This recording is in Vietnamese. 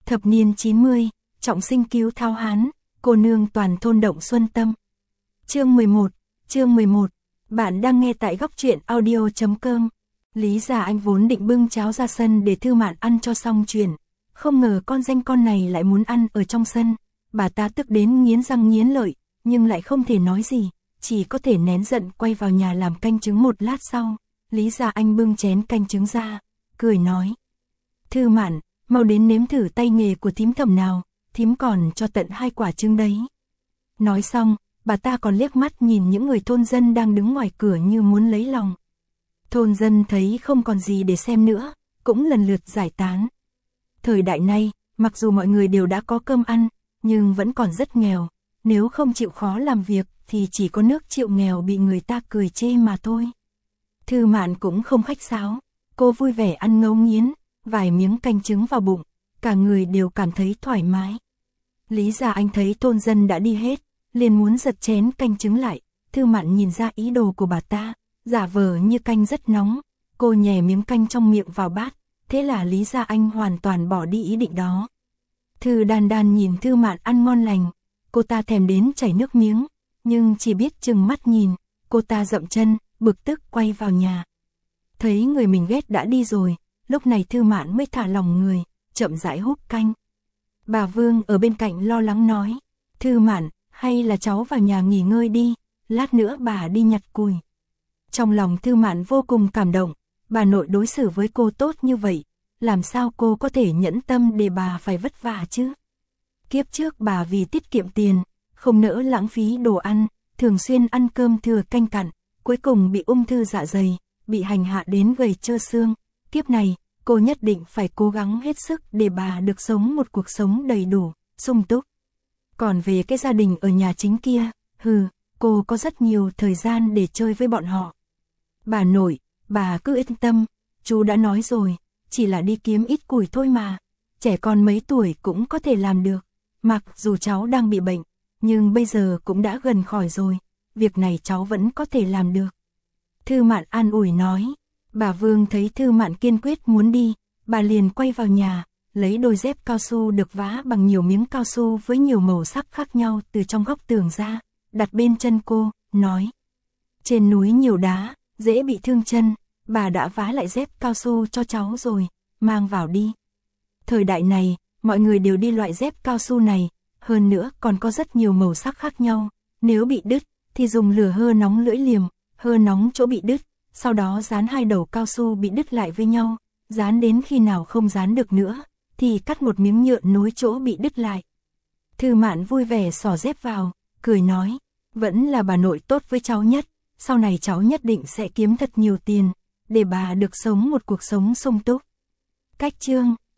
Thập niên 90, trọng sinh cứu Tháo Hán, cô nương toàn thôn động xuân tâm. Chương 11, bạn đang nghe tại góc truyện audio.com. Lý Già Anh vốn định bưng cháo ra sân để Thư Mạn ăn cho xong chuyện, không ngờ con danh con này lại muốn ăn ở trong sân. Bà ta tức đến nghiến răng nghiến lợi, nhưng lại không thể nói gì, chỉ có thể nén giận quay vào nhà làm canh trứng. Một lát sau, Lý Già Anh bưng chén canh trứng ra, cười nói: Thư Mạn, mau đến nếm thử tay nghề của thím Thẩm nào, thím còn cho tận 2 quả trứng đấy. Nói xong, bà ta còn liếc mắt nhìn những người thôn dân đang đứng ngoài cửa như muốn lấy lòng. Thôn dân thấy không còn gì để xem nữa, cũng lần lượt giải tán. Thời đại này, mặc dù mọi người đều đã có cơm ăn, nhưng vẫn còn rất nghèo. Nếu không chịu khó làm việc thì chỉ có nước chịu nghèo bị người ta cười chê mà thôi. Thư Mạn cũng không khách sáo, cô vui vẻ ăn ngấu nghiến, vài miếng canh trứng vào bụng, cả người đều cảm thấy thoải mái. Lý Già Anh thấy thôn dân đã đi hết, liền muốn giật chén canh trứng lại. Thư Mạn nhìn ra ý đồ của bà ta, giả vờ như canh rất nóng, cô nhè miếng canh trong miệng vào bát, thế là Lý Gia Anh hoàn toàn bỏ đi ý định đó. Thư Đan Đan nhìn Thư Mạn ăn ngon lành, cô ta thèm đến chảy nước miếng, nhưng chỉ biết trừng mắt nhìn, cô ta dậm chân, bực tức quay vào nhà. Thấy người mình ghét đã đi rồi, lúc này Thư Mạn mới thả lòng người, chậm rãi húp canh. Bà Vương ở bên cạnh lo lắng nói: Thư Mạn, hay là cháu vào nhà nghỉ ngơi đi, lát nữa bà đi nhặt củi. Trong lòng Thư Mạn vô cùng cảm động, bà nội đối xử với cô tốt như vậy, làm sao cô có thể nhẫn tâm để bà phải vất vả chứ? Kiếp trước bà vì tiết kiệm tiền, không nỡ lãng phí đồ ăn, thường xuyên ăn cơm thừa canh cặn, cuối cùng bị ung thư dạ dày, bị hành hạ đến gầy trơ xương. Kiếp này, cô nhất định phải cố gắng hết sức để bà được sống một cuộc sống đầy đủ, sung túc. Còn về cái gia đình ở nhà chính kia, cô có rất nhiều thời gian để chơi với bọn họ. Bà nội, bà cứ yên tâm, chú đã nói rồi, chỉ là đi kiếm ít củi thôi mà, trẻ con mấy tuổi cũng có thể làm được. Mặc dù cháu đang bị bệnh, nhưng bây giờ cũng đã gần khỏi rồi, việc này cháu vẫn có thể làm được. Thư Mạn an ủi nói. Bà Vương thấy Thư Mạn kiên quyết muốn đi, bà liền quay vào nhà, lấy đôi dép cao su được vá bằng nhiều miếng cao su với nhiều màu sắc khác nhau từ trong góc tường ra, đặt bên chân cô, nói: Trên núi nhiều đá, dễ bị thương chân, bà đã vá lại dép cao su cho cháu rồi, mang vào đi. Thời đại này, mọi người đều đi loại dép cao su này, hơn nữa còn có rất nhiều màu sắc khác nhau, nếu bị đứt thì dùng lửa hơ nóng lưỡi liềm, hơ nóng chỗ bị đứt, sau đó dán 2 đầu cao su bị đứt lại với nhau, dán đến khi nào không dán được nữa, thì cắt một miếng nhựa nối chỗ bị đứt lại. Thư Mạn vui vẻ xỏ dép vào, cười nói: Vẫn là bà nội tốt với cháu nhất, sau này cháu nhất định sẽ kiếm thật nhiều tiền, để bà được sống một cuộc sống sung túc. Cách chương